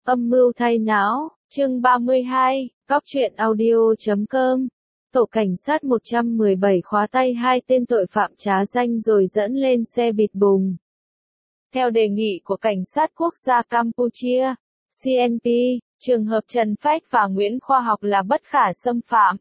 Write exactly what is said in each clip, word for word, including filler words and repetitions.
Âm mưu thay não, chương ba mươi hai, góc truyện audio chấm com. Tổ cảnh sát một trăm mười bảy khóa tay hai tên tội phạm trá danh rồi dẫn lên xe bịt bùng. Theo đề nghị của Cảnh sát Quốc gia Campuchia, C N P, trường hợp Trần Phách và Nguyễn Khoa Học là bất khả xâm phạm.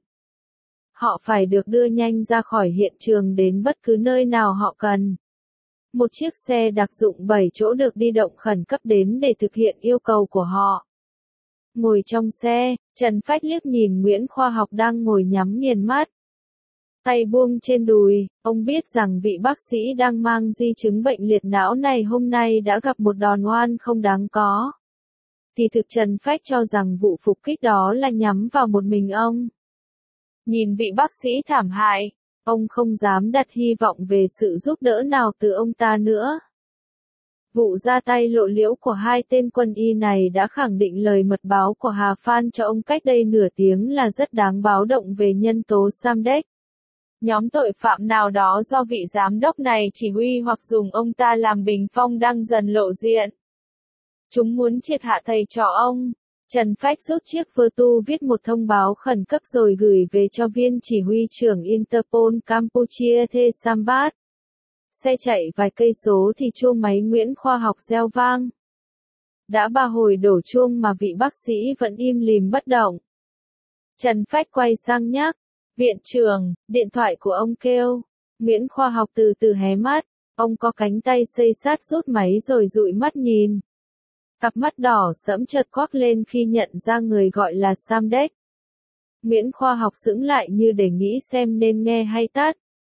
Họ phải được đưa nhanh ra khỏi hiện trường đến bất cứ nơi nào họ cần. Một chiếc xe đặc dụng bảy chỗ được đi động khẩn cấp đến để thực hiện yêu cầu của họ. Ngồi trong xe, Trần Phách liếc nhìn Nguyễn Khoa Học đang ngồi nhắm nghiền mắt. Tay buông trên đùi, ông biết rằng vị bác sĩ đang mang di chứng bệnh liệt não này hôm nay đã gặp một đòn oan không đáng có. Thì thực Trần Phách cho rằng vụ phục kích đó là nhắm vào một mình ông. Nhìn vị bác sĩ thảm hại, ông không dám đặt hy vọng về sự giúp đỡ nào từ ông ta nữa. Vụ ra tay lộ liễu của hai tên quân y này đã khẳng định lời mật báo của Hà Phan cho ông cách đây nửa tiếng là rất đáng báo động về nhân tố Samdech. Nhóm tội phạm nào đó do vị giám đốc này chỉ huy hoặc dùng ông ta làm bình phong đang dần lộ diện. Chúng muốn triệt hạ thầy trò ông. Trần Phách rút chiếc vơ tu viết một thông báo khẩn cấp rồi gửi về cho viên chỉ huy trưởng Interpol Campuchia The Sambat. Xe chạy vài cây số thì chuông máy Nguyễn Khoa Học reo vang. Đã ba hồi đổ chuông mà vị bác sĩ vẫn im lìm bất động. Trần Phách quay sang nhắc, viện trưởng, điện thoại của ông kêu. Nguyễn Khoa Học từ từ hé mắt, ông có cánh tay xây sát rút máy rồi dụi mắt nhìn. Cặp mắt đỏ sẫm chợt quắc lên khi nhận ra người gọi là Samdech. Nguyễn Khoa Học sững lại như để nghĩ xem nên nghe hay tắt.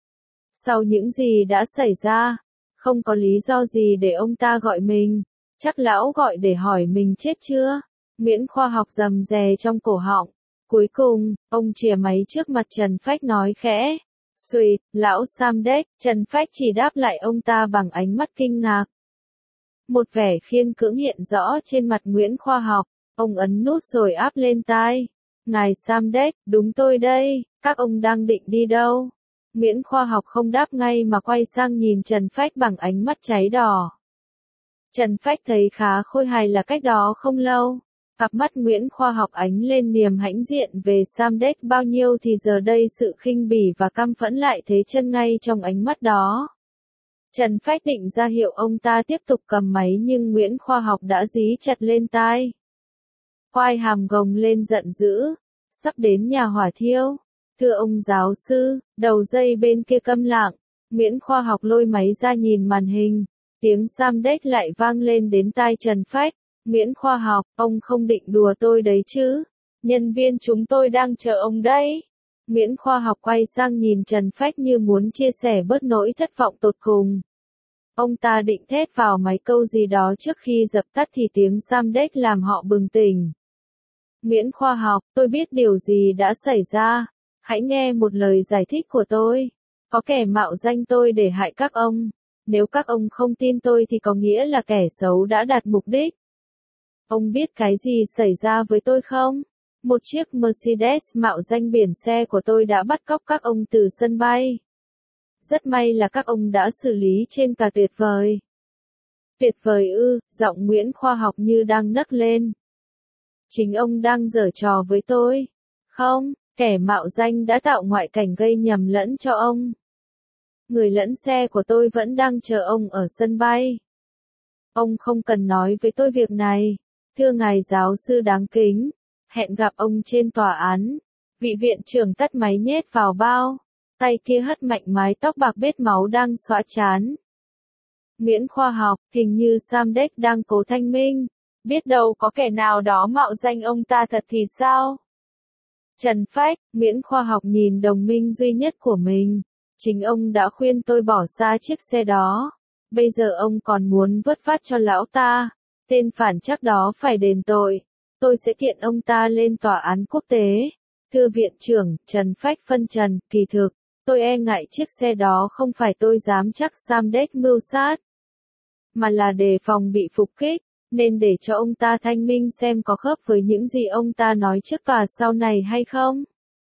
Sau những gì đã xảy ra, không có lý do gì để ông ta gọi mình. Chắc lão gọi để hỏi mình chết chưa? Nguyễn Khoa Học rầm rè trong cổ họng. Cuối cùng, ông chìa máy trước mặt Trần Phách nói khẽ. Xùi, lão Samdech. Trần Phách chỉ đáp lại ông ta bằng ánh mắt kinh ngạc. Một vẻ khiên cưỡng hiện rõ trên mặt Nguyễn Khoa Học, ông ấn nút rồi áp lên tai. Ngài Samdech, đúng tôi đây, các ông đang định đi đâu? Nguyễn Khoa Học không đáp ngay mà quay sang nhìn Trần Phách bằng ánh mắt cháy đỏ. Trần Phách thấy khá khôi hài là cách đó không lâu. Cặp mắt Nguyễn Khoa Học ánh lên niềm hãnh diện về Samdech bao nhiêu thì giờ đây sự khinh bỉ và căm phẫn lại thế chân ngay trong ánh mắt đó. Trần Phách định ra hiệu ông ta tiếp tục cầm máy nhưng Nguyễn Khoa Học đã dí chặt lên tai. Khoai hàm gồng lên giận dữ. Sắp đến nhà hỏa thiêu. Thưa ông giáo sư, đầu dây bên kia câm lặng. Nguyễn Khoa Học lôi máy ra nhìn màn hình. Tiếng Samdech lại vang lên đến tai Trần Phách. Nguyễn Khoa Học, ông không định đùa tôi đấy chứ? Nhân viên chúng tôi đang chờ ông đấy. Nguyễn Khoa Học quay sang nhìn Trần Phách như muốn chia sẻ bớt nỗi thất vọng tột cùng. Ông ta định thét vào máy câu gì đó trước khi dập tắt thì tiếng Samdech làm họ bừng tỉnh. Nguyễn Khoa Học, tôi biết điều gì đã xảy ra. Hãy nghe một lời giải thích của tôi. Có kẻ mạo danh tôi để hại các ông. Nếu các ông không tin tôi thì có nghĩa là kẻ xấu đã đạt mục đích. Ông biết cái gì xảy ra với tôi không? Một chiếc Mercedes mạo danh biển xe của tôi đã bắt cóc các ông từ sân bay. Rất may là các ông đã xử lý trên cả tuyệt vời. Tuyệt vời ư, giọng Nguyễn Khoa Học như đang nấc lên. Chính ông đang giở trò với tôi. Không, kẻ mạo danh đã tạo ngoại cảnh gây nhầm lẫn cho ông. Người lẫn xe của tôi vẫn đang chờ ông ở sân bay. Ông không cần nói với tôi việc này. Thưa ngài giáo sư đáng kính. Hẹn gặp ông trên tòa án. Vị viện trưởng tắt máy nhét vào bao. Tay kia hất mạnh mái tóc bạc bết máu đang xõa trán. Nguyễn Khoa Học, hình như Samdech đang cố thanh minh. Biết đâu có kẻ nào đó mạo danh ông ta thật thì sao? Trần Phách, Nguyễn Khoa Học nhìn đồng minh duy nhất của mình. Chính ông đã khuyên tôi bỏ xa chiếc xe đó. Bây giờ ông còn muốn vớt vát cho lão ta. Tên phản chắc đó phải đền tội. Tôi sẽ kiện ông ta lên tòa án quốc tế. Thưa viện trưởng, Trần Phách phân trần, kỳ thực. Tôi e ngại chiếc xe đó không phải tôi dám chắc Samdech mưu sát. Mà là đề phòng bị phục kích. Nên để cho ông ta thanh minh xem có khớp với những gì ông ta nói trước và sau này hay không.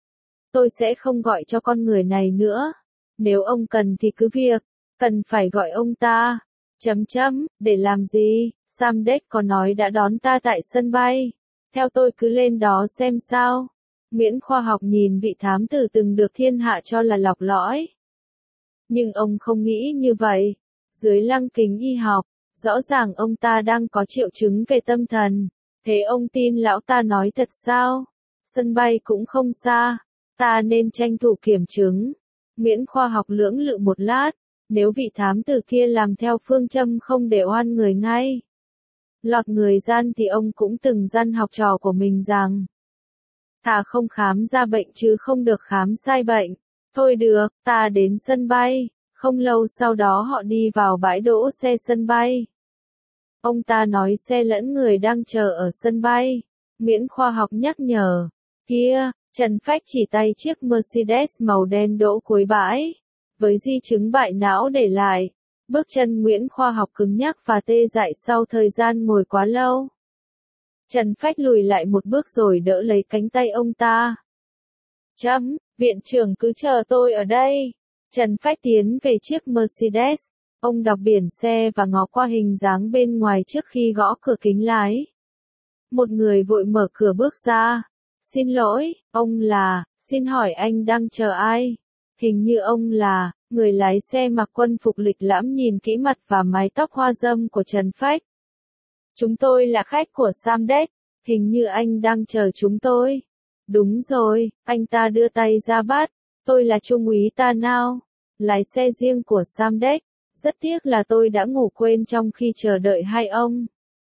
Tôi sẽ không gọi cho con người này nữa. Nếu ông cần thì cứ việc. Cần phải gọi ông ta. Chấm chấm, để làm gì? Samdech có nói đã đón ta tại sân bay. Theo tôi cứ lên đó xem sao. Nguyễn Khoa Học nhìn vị thám tử từng được thiên hạ cho là lọc lõi. Nhưng ông không nghĩ như vậy. Dưới lăng kính y học, rõ ràng ông ta đang có triệu chứng về tâm thần. Thế ông tin lão ta nói thật sao? Sân bay cũng không xa. Ta nên tranh thủ kiểm chứng. Nguyễn Khoa Học lưỡng lự một lát. Nếu vị thám tử kia làm theo phương châm không để oan người ngay lọt người gian thì ông cũng từng dặn học trò của mình rằng thà không khám ra bệnh chứ không được khám sai bệnh. Thôi được, ta đến sân bay. Không lâu sau đó họ đi vào bãi đỗ xe sân bay. Ông ta nói xe lẫn người đang chờ ở sân bay. Nguyễn Khoa Học nhắc nhở. Kia, Trần Phách chỉ tay chiếc Mercedes màu đen đỗ cuối bãi. Với di chứng bại não để lại, bước chân Nguyễn Khoa Học cứng nhắc và tê dại sau thời gian ngồi quá lâu. Trần Phách lùi lại một bước rồi đỡ lấy cánh tay ông ta. Chấm, viện trưởng cứ chờ tôi ở đây. Trần Phách tiến về chiếc Mercedes. Ông đọc biển xe và ngó qua hình dáng bên ngoài trước khi gõ cửa kính lái. Một người vội mở cửa bước ra. Xin lỗi, ông là, xin hỏi anh đang chờ ai? Hình như ông là, người lái xe mặc quân phục lịch lãm nhìn kỹ mặt và mái tóc hoa râm của Trần Phách. Chúng tôi là khách của Samdech, hình như anh đang chờ chúng tôi. Đúng rồi, anh ta đưa tay ra bắt, tôi là Trung úy Ta Nao, lái xe riêng của Samdech. Rất tiếc là tôi đã ngủ quên trong khi chờ đợi hai ông.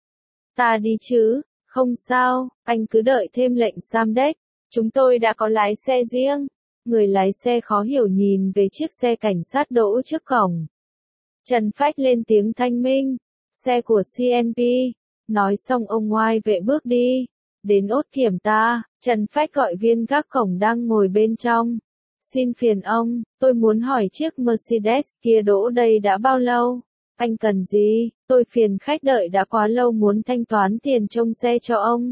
Ta đi chứ, không sao, anh cứ đợi thêm lệnh Samdech, chúng tôi đã có lái xe riêng. Người lái xe khó hiểu nhìn về chiếc xe cảnh sát đỗ trước cổng. Trần Phách lên tiếng thanh minh. Xe của xê en pê. Nói xong ông ngoai vệ bước đi. Đến ốt kiểm ta, Trần Phách gọi viên gác cổng đang ngồi bên trong. Xin phiền ông, tôi muốn hỏi chiếc Mercedes kia đỗ đây đã bao lâu? Anh cần gì? Tôi phiền khách đợi đã quá lâu muốn thanh toán tiền trông xe cho ông.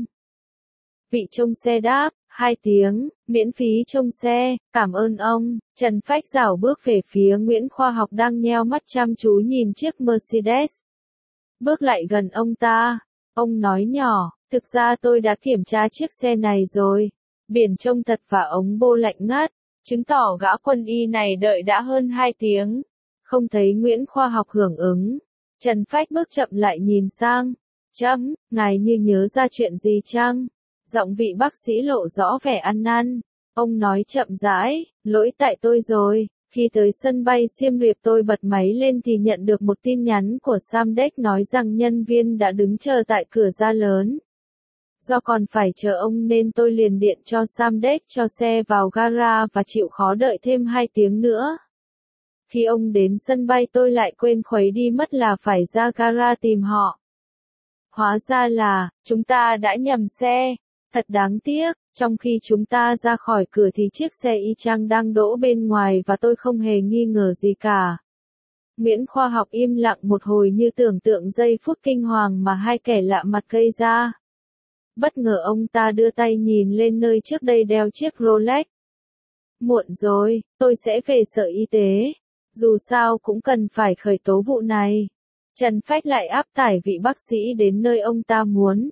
Vị trông xe đáp. Hai tiếng, miễn phí trông xe, cảm ơn ông. Trần Phách rảo bước về phía Nguyễn Khoa Học đang nheo mắt chăm chú nhìn chiếc Mercedes. Bước lại gần ông ta, ông nói nhỏ, thực ra tôi đã kiểm tra chiếc xe này rồi. Biển trông thật và ống bô lạnh ngắt, chứng tỏ gã quân y này đợi đã hơn hai tiếng. Không thấy Nguyễn Khoa Học hưởng ứng. Trần Phách bước chậm lại nhìn sang. Chấm, ngài như nhớ ra chuyện gì chăng? Giọng vị bác sĩ lộ rõ vẻ ăn năn. Ông nói chậm rãi, lỗi tại tôi rồi. Khi tới sân bay Siem Reap tôi bật máy lên thì nhận được một tin nhắn của Samdech nói rằng nhân viên đã đứng chờ tại cửa ra lớn. Do còn phải chờ ông nên tôi liền điện cho Samdech cho xe vào gara và chịu khó đợi thêm hai tiếng nữa. Khi ông đến sân bay tôi lại quên khuấy đi mất là phải ra gara tìm họ. Hóa ra là, chúng ta đã nhầm xe. Thật đáng tiếc, trong khi chúng ta ra khỏi cửa thì chiếc xe y chang đang đỗ bên ngoài và tôi không hề nghi ngờ gì cả. Nguyễn Khoa Học im lặng một hồi như tưởng tượng giây phút kinh hoàng mà hai kẻ lạ mặt gây ra. Bất ngờ ông ta đưa tay nhìn lên nơi trước đây đeo chiếc Rolex. Muộn rồi, tôi sẽ về sở y tế. Dù sao cũng cần phải khởi tố vụ này. Trần Phách lại áp tải vị bác sĩ đến nơi ông ta muốn.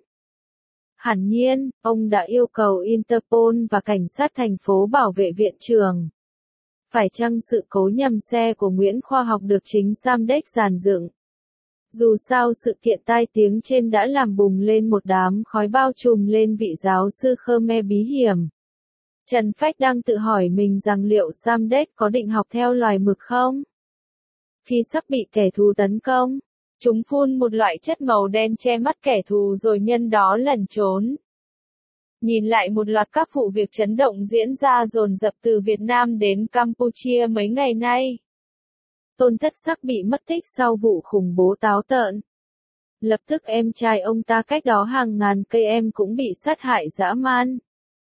Hẳn nhiên, ông đã yêu cầu Interpol và cảnh sát thành phố bảo vệ viện trưởng. Phải chăng sự cố nhầm xe của Nguyễn Khoa Học được chính Samdech dàn dựng? Dù sao sự kiện tai tiếng trên đã làm bùng lên một đám khói bao trùm lên vị giáo sư Khmer bí hiểm. Trần Phách đang tự hỏi mình rằng liệu Samdech có định học theo loài mực không? Khi sắp bị kẻ thù tấn công, chúng phun một loại chất màu đen che mắt kẻ thù rồi nhân đó lẩn trốn. Nhìn lại một loạt các vụ việc chấn động diễn ra dồn dập từ Việt Nam đến Campuchia mấy ngày nay. Tôn Thất Sắc bị mất tích sau vụ khủng bố táo tợn. Lập tức em trai ông ta cách đó hàng ngàn cây em cũng bị sát hại dã man.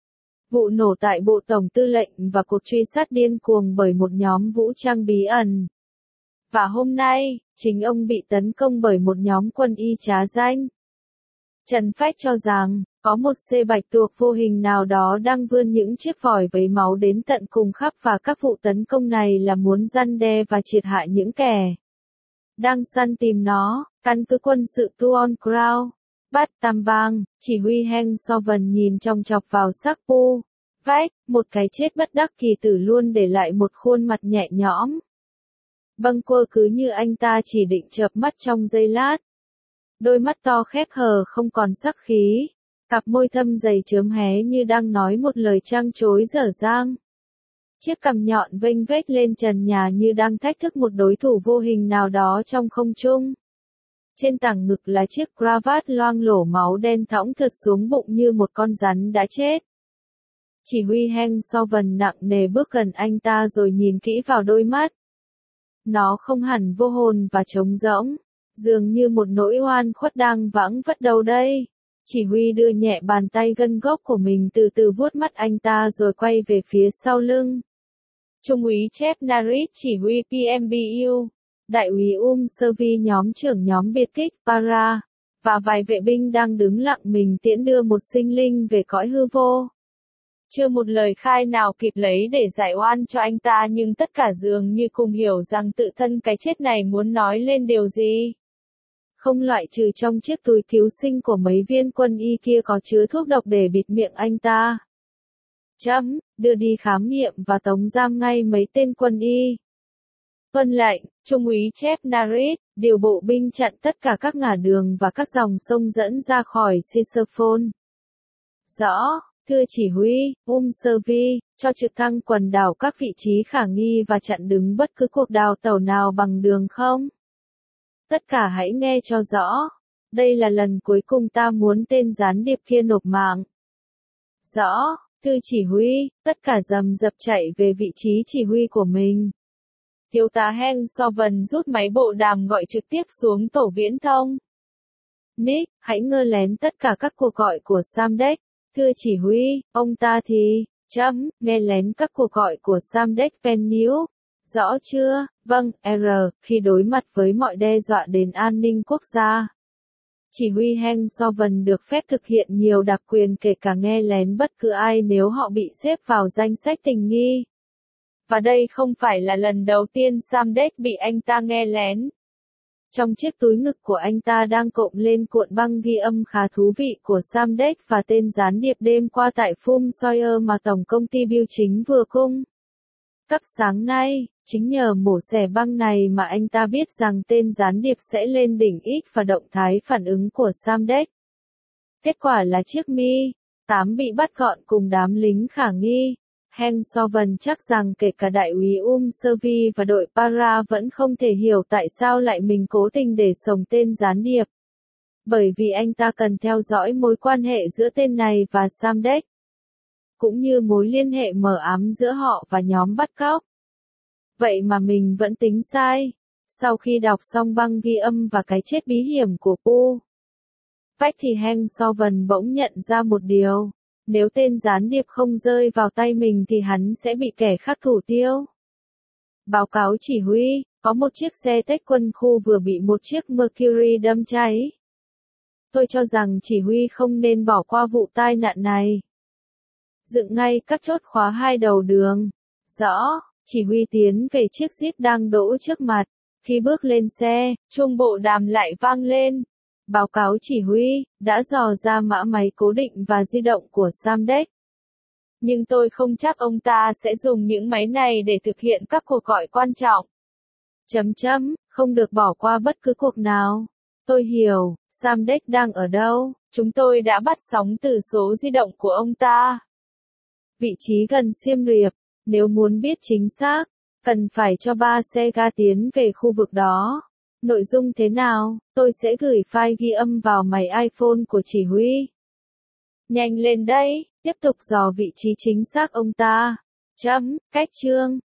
Vụ nổ tại Bộ Tổng Tư lệnh và cuộc truy sát điên cuồng bởi một nhóm vũ trang bí ẩn. Và hôm nay, chính ông bị tấn công bởi một nhóm quân y trá danh. Trần Phách cho rằng, có một C bạch tuộc vô hình nào đó đang vươn những chiếc vòi vấy máu đến tận cùng khắp và các vụ tấn công này là muốn răn đe và triệt hạ những kẻ đang săn tìm nó, căn cứ quân sự Tuon Crown, Bát Tam Bang, chỉ huy Heng Soven nhìn chòng chọc vào xác Pu. Vách, một cái chết bất đắc kỳ tử luôn để lại một khuôn mặt nhẹ nhõm. Bâng Quơ cứ như anh ta chỉ định chợp mắt trong giây lát. Đôi mắt to khép hờ không còn sắc khí, cặp môi thâm dày chớm hé như đang nói một lời trăng trối dở dang. Chiếc cằm nhọn vênh vếch lên trần nhà như đang thách thức một đối thủ vô hình nào đó trong không trung. Trên tảng ngực là chiếc cravat loang lổ máu đen thõng thượt xuống bụng như một con rắn đã chết. Chỉ huy Heng Soven nặng nề bước gần anh ta rồi nhìn kỹ vào đôi mắt. Nó không hẳn vô hồn và trống rỗng, dường như một nỗi oan khuất đang vãng vất đâu đây. Chỉ huy đưa nhẹ bàn tay gân gốc của mình từ từ vuốt mắt anh ta rồi quay về phía sau lưng. Trung úy Chep Narit chỉ huy pê em bê u, đại úy Um Servi nhóm trưởng nhóm biệt kích Para, và vài vệ binh đang đứng lặng mình tiễn đưa một sinh linh về cõi hư vô. Chưa một lời khai nào kịp lấy để giải oan cho anh ta nhưng tất cả dường như cùng hiểu rằng tự thân cái chết này muốn nói lên điều gì. Không loại trừ trong chiếc túi cứu sinh của mấy viên quân y kia có chứa thuốc độc để bịt miệng anh ta. Chấm, đưa đi khám nghiệm và tống giam ngay mấy tên quân y. Vâng lệnh, Trung úy Chep Narit, điều bộ binh chặn tất cả các ngả đường và các dòng sông dẫn ra khỏi Sisophone. Rõ, thưa chỉ huy, Um Servi, cho trực thăng quần đảo các vị trí khả nghi và chặn đứng bất cứ cuộc đào tẩu nào bằng đường không? Tất cả hãy nghe cho rõ. Đây là lần cuối cùng ta muốn tên gián điệp kia nộp mạng. Rõ, thưa chỉ huy, tất cả rầm rập chạy về vị trí chỉ huy của mình. Thiếu tá Heng Soven rút máy bộ đàm gọi trực tiếp xuống tổ viễn thông. Nick, hãy ngơ lén tất cả các cuộc gọi của Samdech. Thưa chỉ huy, ông ta thì, chấm, nghe lén các cuộc gọi của Samdech Pennew. Rõ chưa? Vâng, R, khi đối mặt với mọi đe dọa đến an ninh quốc gia. Chỉ huy Heng Soven được phép thực hiện nhiều đặc quyền kể cả nghe lén bất cứ ai nếu họ bị xếp vào danh sách tình nghi. Và đây không phải là lần đầu tiên Samdech bị anh ta nghe lén. Trong chiếc túi ngực của anh ta đang cộm lên cuộn băng ghi âm khá thú vị của Samdech và tên gián điệp đêm qua tại Phum Sawyer mà Tổng công ty bưu chính vừa cung cấp sáng nay. Chính nhờ mổ xẻ băng này mà anh ta biết rằng tên gián điệp sẽ lên đỉnh X và động thái phản ứng của Samdech. Kết quả là chiếc Mi tám bị bắt gọn cùng đám lính khả nghi. Heng Soven chắc rằng kể cả đại úy Um Servi và đội Para vẫn không thể hiểu tại sao lại mình cố tình để sống tên gián điệp. Bởi vì anh ta cần theo dõi mối quan hệ giữa tên này và Samdech, cũng như mối liên hệ mờ ám giữa họ và nhóm bắt cóc. Vậy mà mình vẫn tính sai. Sau khi đọc xong băng ghi âm và cái chết bí hiểm của Pu Vách thì Heng Soven bỗng nhận ra một điều. Nếu tên gián điệp không rơi vào tay mình thì hắn sẽ bị kẻ khác thủ tiêu. Báo cáo chỉ huy, có một chiếc xe tách quân khu vừa bị một chiếc Mercury đâm cháy. Tôi cho rằng chỉ huy không nên bỏ qua vụ tai nạn này. Dựng ngay các chốt khóa hai đầu đường. Rõ, chỉ huy tiến về chiếc Jeep đang đỗ trước mặt. Khi bước lên xe, chuông bộ đàm lại vang lên. Báo cáo chỉ huy, đã dò ra mã máy cố định và di động của Samdech. Nhưng tôi không chắc ông ta sẽ dùng những máy này để thực hiện các cuộc gọi quan trọng. Chấm chấm, không được bỏ qua bất cứ cuộc nào. Tôi hiểu, Samdech đang ở đâu, chúng tôi đã bắt sóng từ số di động của ông ta. Vị trí gần Siem Reap, nếu muốn biết chính xác, cần phải cho ba xe ga tiến về khu vực đó. Nội dung thế nào, tôi sẽ gửi file ghi âm vào máy iPhone của chỉ huy. Nhanh lên đây, tiếp tục dò vị trí chính xác ông ta. Chấm, cách chương.